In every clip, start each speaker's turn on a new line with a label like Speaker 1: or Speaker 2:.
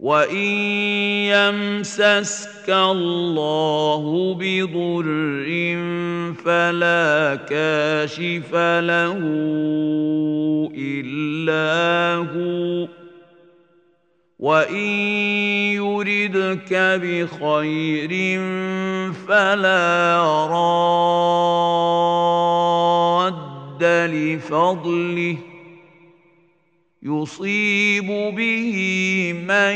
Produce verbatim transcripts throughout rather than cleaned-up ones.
Speaker 1: وَإِن يَمْسَسْكَ اللَّهُ بِضُرٍّ فَلَا كَاشِفَ لَهُ إِلَّا هُوَ، وَإِن يُرِدْكَ بِخَيْرٍ فَلَا رَادَّ لِفَضْلِهِ، يُصِيبُ بِهِ مَن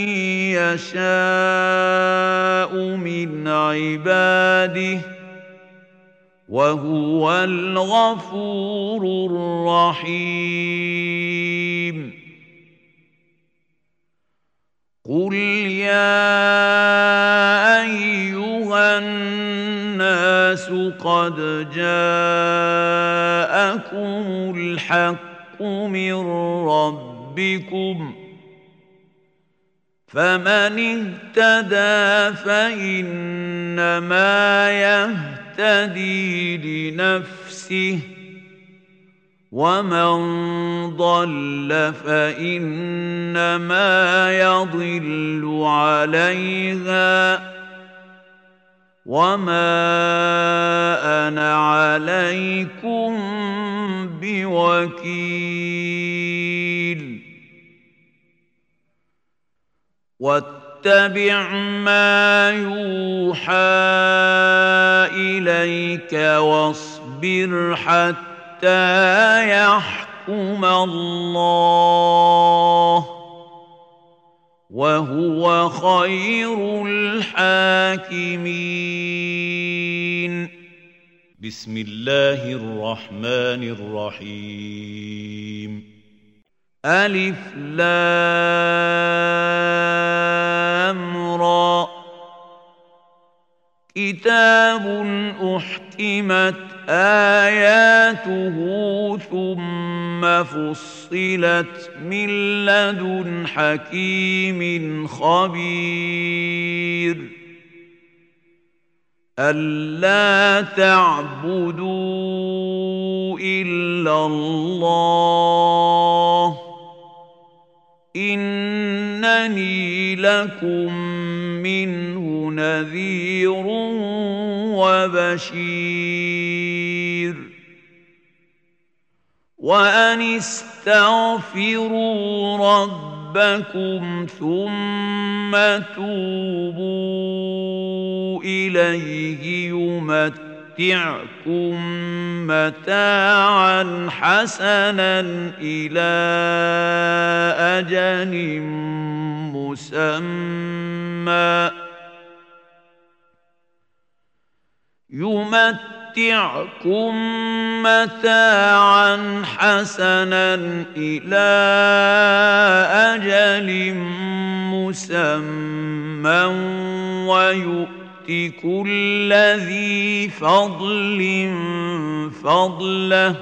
Speaker 1: يَشَاءُ مِنْ عِبَادِهِ، وَهُوَ الْغَفُورُ الرَّحِيمُ. قُلْ يَا أَيُّهَا النَّاسُ قَدْ جَاءَكُمُ الْحَقُّ مِنْ رَبِّكُمْ، فَمَنِ اهْتَدَىٰ فَإِنَّمَا يَهْتَدِي لِنَفْسِهِ، وَمَنْ ضَلَّ فَإِنَّمَا يَضِلُّ عَلَيْهَا، وَمَا أَنَا عَلَيْكُمْ بِوَكِيلٍ. وَاتَّبِعْ مَا يُوحَىٰ إِلَيْكَ وَاصْبِرْ حَتَّىٰ يَحْكُمَ اللَّهُ، وَهُوَ خَيْرُ الْحَاكِمِينَ.
Speaker 2: بسم الله الرحمن الرحيم.
Speaker 1: ألف لام را، كتاب أحكمت آياته ثم فصلت من لدن حكيم خبير. ألا تعبدوا إلا الله، إنني لكم منه نذير وبشير. وأن استغفروا ربكم ثم توبوا إليه يمتعكم متاعا حسنا إلى أجل مسمى، يمتعكم متاعا حسنا إلى أجل مسمى، ويؤت كل ذي فضل فضله،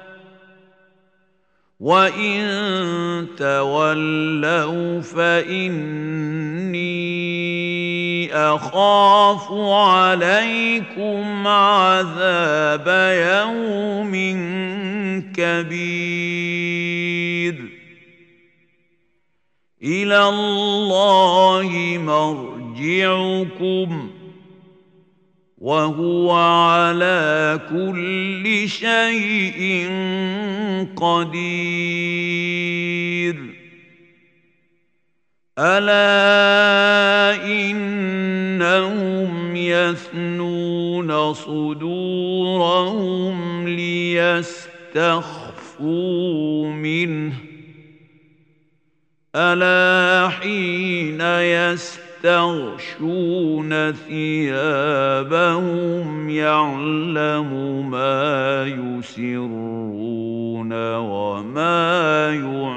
Speaker 1: وإن تولوا فإني أخاف عليكم عذاب يوم كبير. إلى الله مرجعكم، وهو على كل شيء قدير. ألا إنهم يثنون صدورهم ليستخفوا منه، ألا حين يستغشون ثيابهم يعلم ما يسرون وما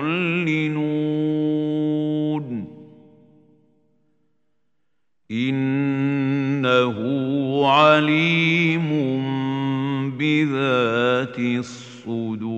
Speaker 1: يعلنون، إنه عليم بذات الصدور.